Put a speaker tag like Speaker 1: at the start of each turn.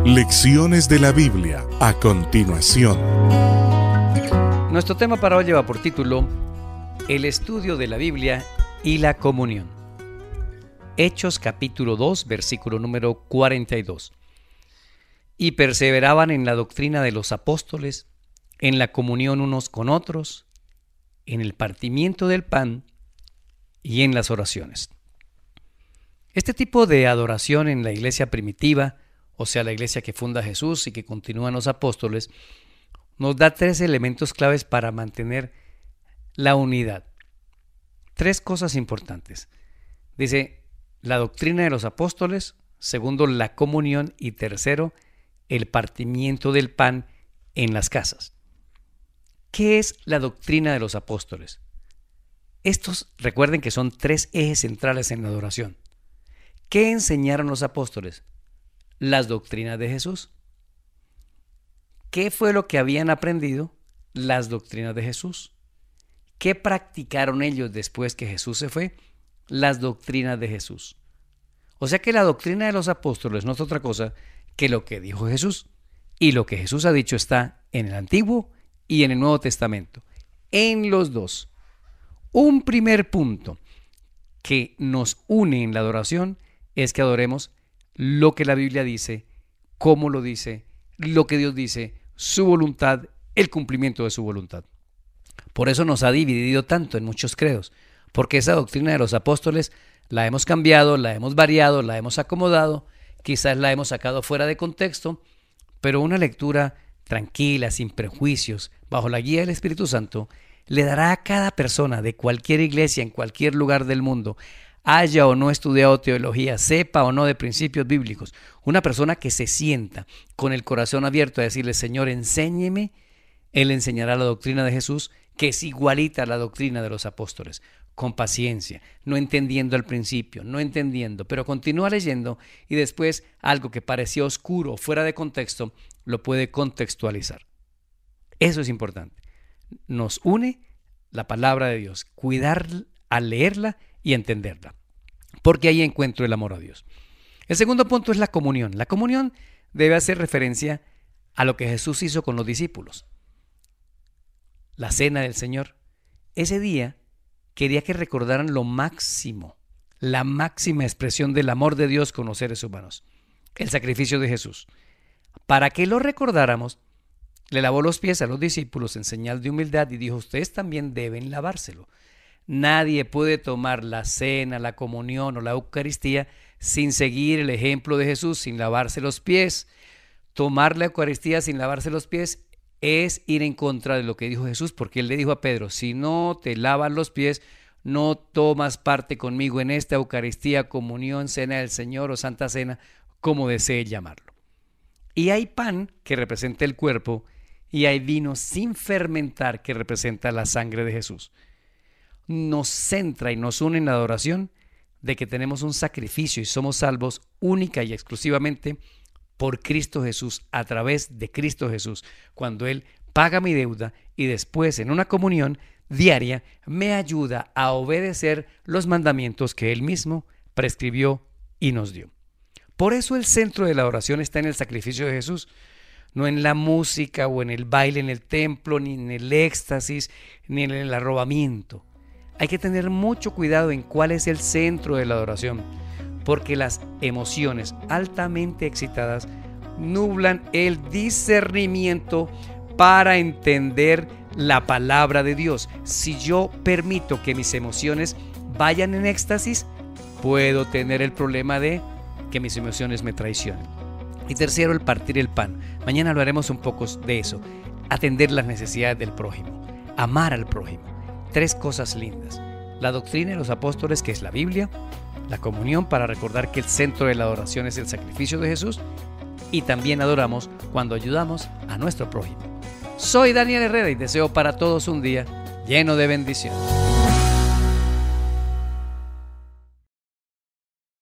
Speaker 1: Lecciones de la Biblia a continuación.
Speaker 2: Nuestro tema para hoy lleva por título El estudio de la Biblia y la comunión. Hechos capítulo 2, versículo número 42. Y perseveraban en la doctrina de los apóstoles, en la comunión unos con otros, en el partimiento del pan y en las oraciones. Este tipo de adoración en la iglesia primitiva, o sea, la iglesia que funda Jesús y que continúan los apóstoles, nos da tres elementos claves para mantener la unidad. Tres cosas importantes. Dice, la doctrina de los apóstoles, segundo, la comunión y tercero, el partimiento del pan en las casas. ¿Qué es la doctrina de los apóstoles? Estos, recuerden que son tres ejes centrales en la adoración. ¿Qué enseñaron los apóstoles? Las doctrinas de Jesús. ¿Qué fue lo que habían aprendido? Las doctrinas de Jesús. ¿Qué practicaron ellos después que Jesús se fue? Las doctrinas de Jesús. O sea que la doctrina de los apóstoles no es otra cosa que lo que dijo Jesús. Y lo que Jesús ha dicho está en el Antiguo y en el Nuevo Testamento. En los dos. Un primer punto que nos une en la adoración es que adoremos lo que la Biblia dice, cómo lo dice, lo que Dios dice, su voluntad, el cumplimiento de su voluntad. Por eso nos ha dividido tanto en muchos credos, porque esa doctrina de los apóstoles la hemos cambiado, la hemos variado, la hemos acomodado, quizás la hemos sacado fuera de contexto, pero una lectura tranquila, sin prejuicios, bajo la guía del Espíritu Santo, le dará a cada persona de cualquier iglesia en cualquier lugar del mundo, haya o no estudiado teología, sepa o no de principios bíblicos, una persona que se sienta con el corazón abierto a decirle, Señor, enséñeme, Él enseñará la doctrina de Jesús, que es igualita a la doctrina de los apóstoles, con paciencia, no entendiendo al principio, no entendiendo, pero continúa leyendo y después algo que parecía oscuro, fuera de contexto, lo puede contextualizar. Eso es importante. Nos une la palabra de Dios, cuidar al leerla y entenderla, porque ahí encuentro el amor a Dios. El segundo punto es la comunión. La comunión debe hacer referencia a lo que Jesús hizo con los discípulos. La cena del Señor. Ese día quería que recordaran lo máximo, la máxima expresión del amor de Dios con los seres humanos, el sacrificio de Jesús. Para que lo recordáramos, le lavó los pies a los discípulos en señal de humildad y dijo, ustedes también deben lavárselo. Nadie puede tomar la cena, la comunión o la Eucaristía sin seguir el ejemplo de Jesús, sin lavarse los pies. Tomar la Eucaristía sin lavarse los pies es ir en contra de lo que dijo Jesús, porque Él le dijo a Pedro, si no te lavas los pies, no tomas parte conmigo en esta Eucaristía, comunión, cena del Señor o Santa Cena, como desee llamarlo. Y hay pan que representa el cuerpo y hay vino sin fermentar que representa la sangre de Jesús. Nos centra y nos une en la adoración de que tenemos un sacrificio y somos salvos única y exclusivamente por Cristo Jesús, a través de Cristo Jesús, cuando Él paga mi deuda y después en una comunión diaria me ayuda a obedecer los mandamientos que Él mismo prescribió y nos dio. Por eso el centro de la adoración está en el sacrificio de Jesús, no en la música o en el baile en el templo, ni en el éxtasis, ni en el arrobamiento. Hay que tener mucho cuidado en cuál es el centro de la adoración, porque las emociones altamente excitadas nublan el discernimiento para entender la palabra de Dios. Si yo permito que mis emociones vayan en éxtasis, puedo tener el problema de que mis emociones me traicionen. Y tercero, el partir el pan. Mañana hablaremos un poco de eso. Atender las necesidades del prójimo, amar al prójimo. Tres cosas lindas: la doctrina de los apóstoles, que es la Biblia, la comunión para recordar que el centro de la adoración es el sacrificio de Jesús, y también adoramos cuando ayudamos a nuestro prójimo. Soy Daniel Herrera y deseo para todos un día lleno de bendiciones.